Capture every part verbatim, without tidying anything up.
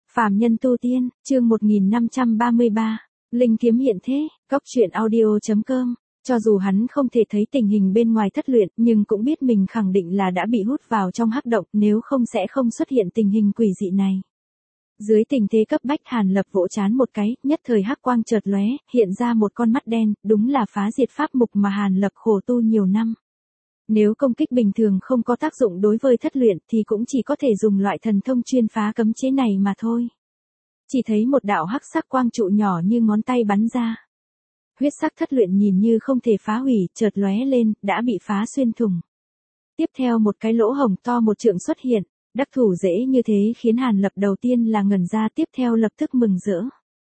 Phàm nhân tu tiên, chương một nghìn năm trăm ba mươi ba, Linh kiếm hiện thế, góc truyện audio.com. Cho dù hắn không thể thấy tình hình bên ngoài thất luyện, nhưng cũng biết mình khẳng định là đã bị hút vào trong hắc động, nếu không sẽ không xuất hiện tình hình quỷ dị này. Dưới tình thế cấp bách, Hàn Lập vỗ chán một cái, nhất thời hắc quang chợt lóe, hiện ra một con mắt đen, đúng là phá diệt pháp mục mà Hàn Lập khổ tu nhiều năm. Nếu công kích bình thường không có tác dụng đối với thất luyện thì cũng chỉ có thể dùng loại thần thông chuyên phá cấm chế này mà thôi. Chỉ thấy một đạo hắc sắc quang trụ nhỏ như ngón tay bắn ra. Huyết sắc thất luyện nhìn như không thể phá hủy, chợt lóe lên, đã bị phá xuyên thủng. Tiếp theo một cái lỗ hổng to một trượng xuất hiện, đắc thủ dễ như thế khiến Hàn Lập đầu tiên là ngẩn ra, tiếp theo lập tức mừng rỡ.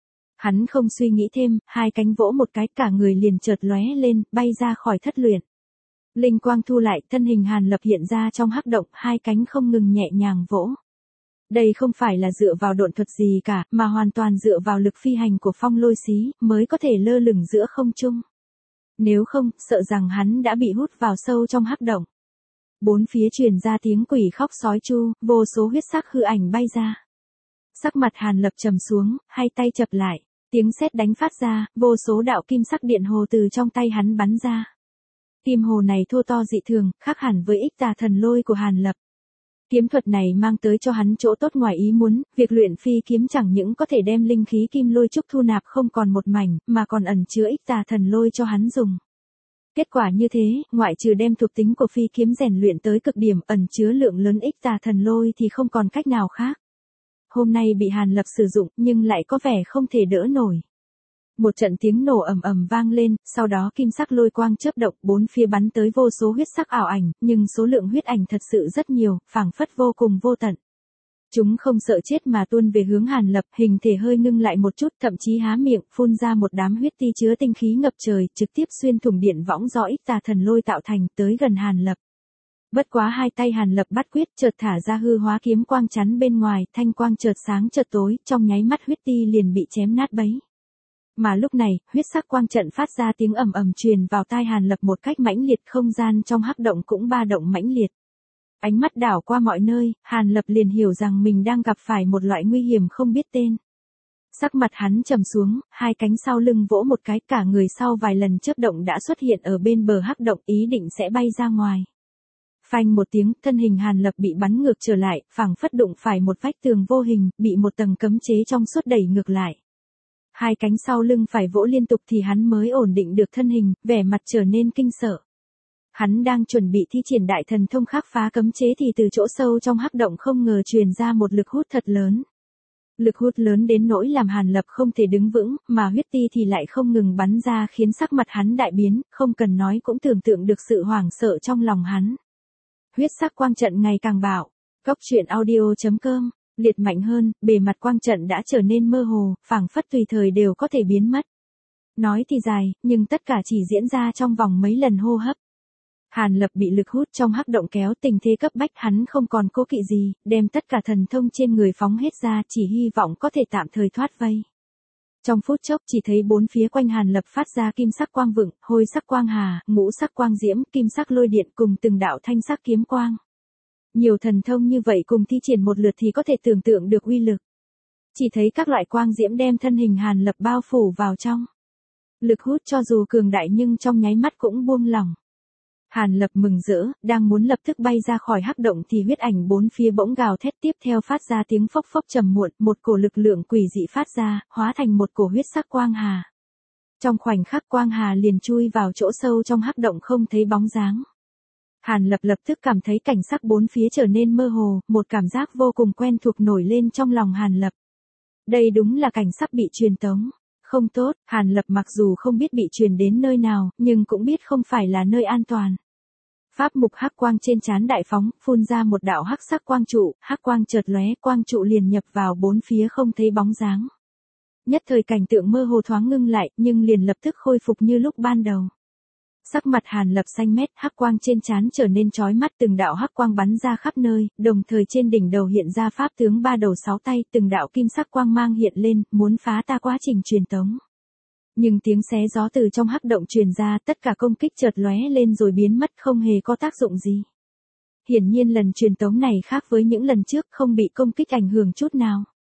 Hắn không suy nghĩ thêm, hai cánh vỗ một cái, cả người liền chợt lóe lên, bay ra khỏi thất luyện. Linh quang thu lại, thân hình Hàn Lập hiện ra trong hắc động, hai cánh không ngừng nhẹ nhàng vỗ. Đây không phải là dựa vào độn thuật gì cả, mà hoàn toàn dựa vào lực phi hành của Phong Lôi Xí, mới có thể lơ lửng giữa không trung. Nếu không, sợ rằng hắn đã bị hút vào sâu trong hắc động. Bốn phía truyền ra tiếng quỷ khóc sói chu, vô số huyết sắc hư ảnh bay ra. Sắc mặt Hàn Lập trầm xuống, hai tay chập lại, tiếng sét đánh phát ra, vô số đạo kim sắc điện hồ từ trong tay hắn bắn ra. Kim hồ này thô to dị thường, khác hẳn với ích tà thần lôi của Hàn Lập. Kiếm thuật này mang tới cho hắn chỗ tốt ngoài ý muốn, việc luyện phi kiếm chẳng những có thể đem linh khí kim lôi trúc thu nạp không còn một mảnh, mà còn ẩn chứa ích tà thần lôi cho hắn dùng. Kết quả như thế, ngoại trừ đem thuộc tính của phi kiếm rèn luyện tới cực điểm, ẩn chứa lượng lớn ích tà thần lôi thì không còn cách nào khác. Hôm nay bị Hàn Lập sử dụng, nhưng lại có vẻ không thể đỡ nổi. Một trận tiếng nổ ầm ầm vang lên, sau đó kim sắc lôi quang chớp động, bốn phía bắn tới vô số huyết sắc ảo ảnh, nhưng số lượng huyết ảnh thật sự rất nhiều, phảng phất vô cùng vô tận. Chúng không sợ chết mà tuôn về hướng Hàn Lập, hình thể hơi ngưng lại một chút, thậm chí há miệng, phun ra một đám huyết ti chứa tinh khí ngập trời, trực tiếp xuyên thủng điện võng do ích tà thần lôi tạo thành, tới gần Hàn Lập. Bất quá hai tay Hàn Lập bắt quyết, chợt thả ra hư hóa kiếm quang chắn bên ngoài, thanh quang chợt sáng chợt tối, trong nháy mắt huyết ti liền bị chém nát bấy. Mà lúc này, huyết sắc quang trận phát ra tiếng ầm ầm truyền vào tai Hàn Lập một cách mãnh liệt, không gian trong hắc động cũng ba động mãnh liệt. Ánh mắt đảo qua mọi nơi, Hàn Lập liền hiểu rằng mình đang gặp phải một loại nguy hiểm không biết tên. Sắc mặt hắn trầm xuống, hai cánh sau lưng vỗ một cái, cả người sau vài lần chớp động đã xuất hiện ở bên bờ hắc động, ý định sẽ bay ra ngoài. Phanh một tiếng, thân hình Hàn Lập bị bắn ngược trở lại, phảng phất đụng phải một vách tường vô hình, bị một tầng cấm chế trong suốt đẩy ngược lại. Hai cánh sau lưng phải vỗ liên tục thì hắn mới ổn định được thân hình, vẻ mặt trở nên kinh sợ. Hắn đang chuẩn bị thi triển đại thần thông khắc phá cấm chế thì từ chỗ sâu trong hắc động không ngờ truyền ra một lực hút thật lớn. Lực hút lớn đến nỗi làm Hàn Lập không thể đứng vững, mà huyết ti thì lại không ngừng bắn ra khiến sắc mặt hắn đại biến, không cần nói cũng tưởng tượng được sự hoảng sợ trong lòng hắn. Huyết sắc quang trận ngày càng bạo. Góc truyện audio.com. Liệt mạnh hơn, bề mặt quang trận đã trở nên mơ hồ, phảng phất tùy thời đều có thể biến mất. Nói thì dài, nhưng tất cả chỉ diễn ra trong vòng mấy lần hô hấp. Hàn Lập bị lực hút trong hắc động kéo, tình thế cấp bách, hắn không còn cố kỵ gì, đem tất cả thần thông trên người phóng hết ra, chỉ hy vọng có thể tạm thời thoát vây. Trong phút chốc chỉ thấy bốn phía quanh Hàn Lập phát ra kim sắc quang vựng, hôi sắc quang hà, ngũ sắc quang diễm, kim sắc lôi điện cùng từng đạo thanh sắc kiếm quang. Nhiều thần thông như vậy cùng thi triển một lượt thì có thể tưởng tượng được uy lực. Chỉ thấy các loại quang diễm đem thân hình Hàn Lập bao phủ vào trong. Lực hút cho dù cường đại nhưng trong nháy mắt cũng buông lỏng. Hàn Lập mừng rỡ, đang muốn lập tức bay ra khỏi hắc động thì huyết ảnh bốn phía bỗng gào thét, tiếp theo phát ra tiếng phốc phốc trầm muộn, một cổ lực lượng quỷ dị phát ra, hóa thành một cổ huyết sắc quang hà. Trong khoảnh khắc quang hà liền chui vào chỗ sâu trong hắc động không thấy bóng dáng. Hàn Lập lập tức cảm thấy cảnh sắc bốn phía trở nên mơ hồ, một cảm giác vô cùng quen thuộc nổi lên trong lòng Hàn Lập. Đây đúng là cảnh sắc bị truyền tống. Không tốt, Hàn Lập mặc dù không biết bị truyền đến nơi nào, nhưng cũng biết không phải là nơi an toàn. Pháp mục hắc quang trên trán đại phóng, phun ra một đạo hắc sắc quang trụ, hắc quang chợt lóe, quang trụ liền nhập vào bốn phía không thấy bóng dáng. Nhất thời cảnh tượng mơ hồ thoáng ngưng lại, nhưng liền lập tức khôi phục như lúc ban đầu. Sắc mặt Hàn Lập xanh mét, hắc quang trên trán trở nên chói mắt, từng đạo hắc quang bắn ra khắp nơi, đồng thời trên đỉnh đầu hiện ra pháp tướng ba đầu sáu tay, từng đạo kim sắc quang mang hiện lên, muốn phá ta quá trình truyền tống. Nhưng tiếng xé gió từ trong hắc động truyền ra, tất cả công kích chợt lóe lên rồi biến mất, không hề có tác dụng gì. Hiển nhiên lần truyền tống này khác với những lần trước, không bị công kích ảnh hưởng chút nào.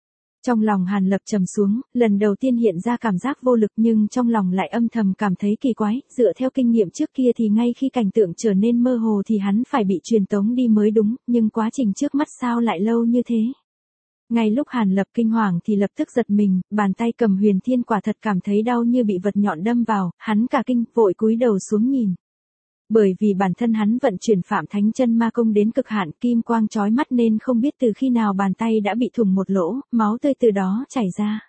Trong lòng Hàn Lập trầm xuống, lần đầu tiên hiện ra cảm giác vô lực nhưng trong lòng lại âm thầm cảm thấy kỳ quái, dựa theo kinh nghiệm trước kia thì ngay khi cảnh tượng trở nên mơ hồ thì hắn phải bị truyền tống đi mới đúng, nhưng quá trình trước mắt sao lại lâu như thế. Ngay lúc Hàn Lập kinh hoàng thì lập tức giật mình, bàn tay cầm huyền thiên quả thật cảm thấy đau như bị vật nhọn đâm vào, hắn cả kinh, vội cúi đầu xuống nhìn. Bởi vì bản thân hắn vận chuyển Phạm Thánh Chân Ma Công đến cực hạn, kim quang chói mắt nên không biết từ khi nào bàn tay đã bị thủng một lỗ, máu tươi từ đó chảy ra.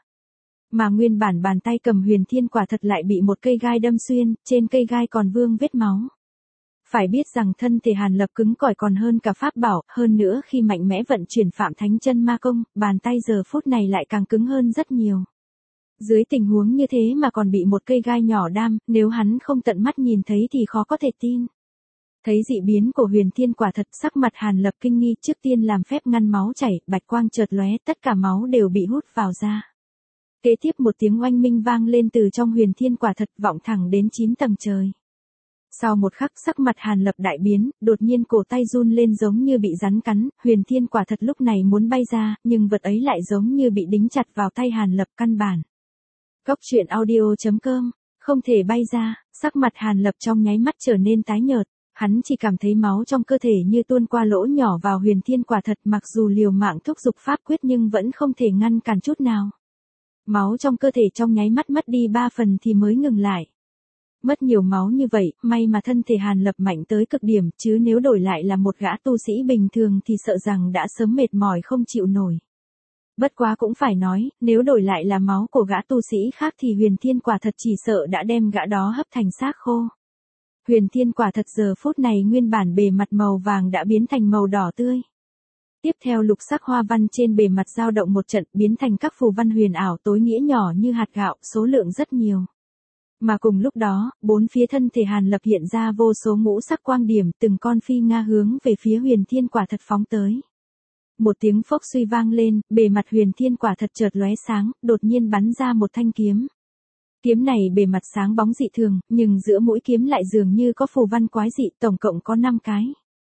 Mà nguyên bản bàn tay cầm huyền thiên quả thật lại bị một cây gai đâm xuyên, trên cây gai còn vương vết máu. Phải biết rằng thân thể Hàn Lập cứng cỏi còn hơn cả pháp bảo, hơn nữa khi mạnh mẽ vận chuyển Phạm Thánh Chân Ma Công, bàn tay giờ phút này lại càng cứng hơn rất nhiều. Dưới tình huống như thế mà còn bị một cây gai nhỏ đam, nếu hắn không tận mắt nhìn thấy thì khó có thể tin. Thấy dị biến của huyền thiên quả thật, sắc mặt Hàn Lập kinh nghi, trước tiên làm phép ngăn máu chảy, bạch quang chợt lóe, tất cả máu đều bị hút vào da. Kế tiếp một tiếng oanh minh vang lên từ trong huyền thiên quả thật, vọng thẳng đến chín tầng trời. Sau một khắc, sắc mặt Hàn Lập đại biến, đột nhiên cổ tay run lên giống như bị rắn cắn, huyền thiên quả thật lúc này muốn bay ra, nhưng vật ấy lại giống như bị đính chặt vào tay Hàn Lập căn bản. Góc truyện audio chấm com, không thể bay ra, sắc mặt Hàn Lập trong nháy mắt trở nên tái nhợt, hắn chỉ cảm thấy máu trong cơ thể như tuôn qua lỗ nhỏ vào huyền thiên quả thật, mặc dù liều mạng thúc giục pháp quyết nhưng vẫn không thể ngăn cản chút nào. Máu trong cơ thể trong nháy mắt mất đi ba phần thì mới ngừng lại. Mất nhiều máu như vậy, may mà thân thể Hàn Lập mạnh tới cực điểm, chứ nếu đổi lại là một gã tu sĩ bình thường thì sợ rằng đã sớm mệt mỏi không chịu nổi. Bất quá cũng phải nói, nếu đổi lại là máu của gã tu sĩ khác thì huyền thiên quả thật chỉ sợ đã đem gã đó hấp thành xác khô. Huyền thiên quả thật giờ phút này nguyên bản bề mặt màu vàng đã biến thành màu đỏ tươi. Tiếp theo lục sắc hoa văn trên bề mặt dao động một trận, biến thành các phù văn huyền ảo tối nghĩa nhỏ như hạt gạo, số lượng rất nhiều. Mà cùng lúc đó, bốn phía thân thể Hàn Lập hiện ra vô số ngũ sắc quang điểm, từng con phi nga hướng về phía huyền thiên quả thật phóng tới. Một tiếng phốc suy vang lên, bề mặt huyền thiên quả thật chợt lóe sáng, đột nhiên bắn ra một thanh kiếm. Kiếm này bề mặt sáng bóng dị thường, nhưng giữa mũi kiếm lại dường như có phù văn quái dị, tổng cộng có năm cái.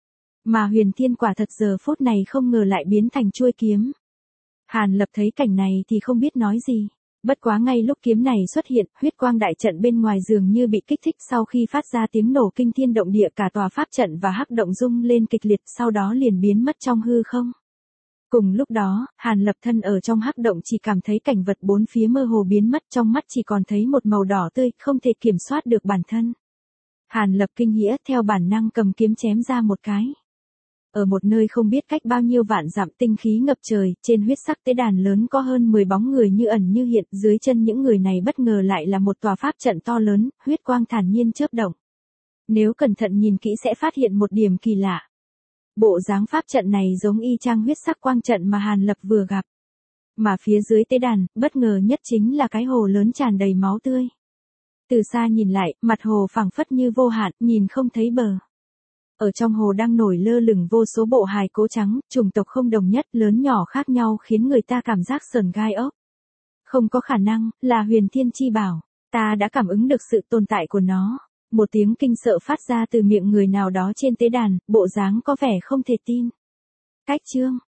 Mà huyền thiên quả thật giờ phút này không ngờ lại biến thành chuôi kiếm. Hàn Lập thấy cảnh này thì không biết nói gì. Bất quá ngay lúc kiếm này xuất hiện, huyết quang đại trận bên ngoài dường như bị kích thích, sau khi phát ra tiếng nổ kinh thiên động địa, cả tòa pháp trận và hắc động rung lên kịch liệt, sau đó liền biến mất trong hư không. Cùng lúc đó, Hàn Lập thân ở trong hắc động chỉ cảm thấy cảnh vật bốn phía mơ hồ biến mất, trong mắt chỉ còn thấy một màu đỏ tươi, không thể kiểm soát được bản thân. Hàn Lập kinh hãi, theo bản năng cầm kiếm chém ra một cái. Ở một nơi không biết cách bao nhiêu vạn dặm, tinh khí ngập trời, trên huyết sắc tế đàn lớn có hơn mười bóng người như ẩn như hiện, dưới chân những người này bất ngờ lại là một tòa pháp trận to lớn, huyết quang thản nhiên chớp động. Nếu cẩn thận nhìn kỹ sẽ phát hiện một điểm kỳ lạ. Bộ dáng pháp trận này giống y chang huyết sắc quang trận mà Hàn Lập vừa gặp. Mà phía dưới tế đàn, bất ngờ nhất chính là cái hồ lớn tràn đầy máu tươi. Từ xa nhìn lại, mặt hồ phẳng phất như vô hạn, nhìn không thấy bờ. Ở trong hồ đang nổi lơ lửng vô số bộ hài cốt trắng, chủng tộc không đồng nhất, lớn nhỏ khác nhau khiến người ta cảm giác sởn gai ốc. Không có khả năng, là huyền thiên chi bảo, ta đã cảm ứng được sự tồn tại của nó. Một tiếng kinh sợ phát ra từ miệng người nào đó trên tế đàn, bộ dáng có vẻ không thể tin. Cách chương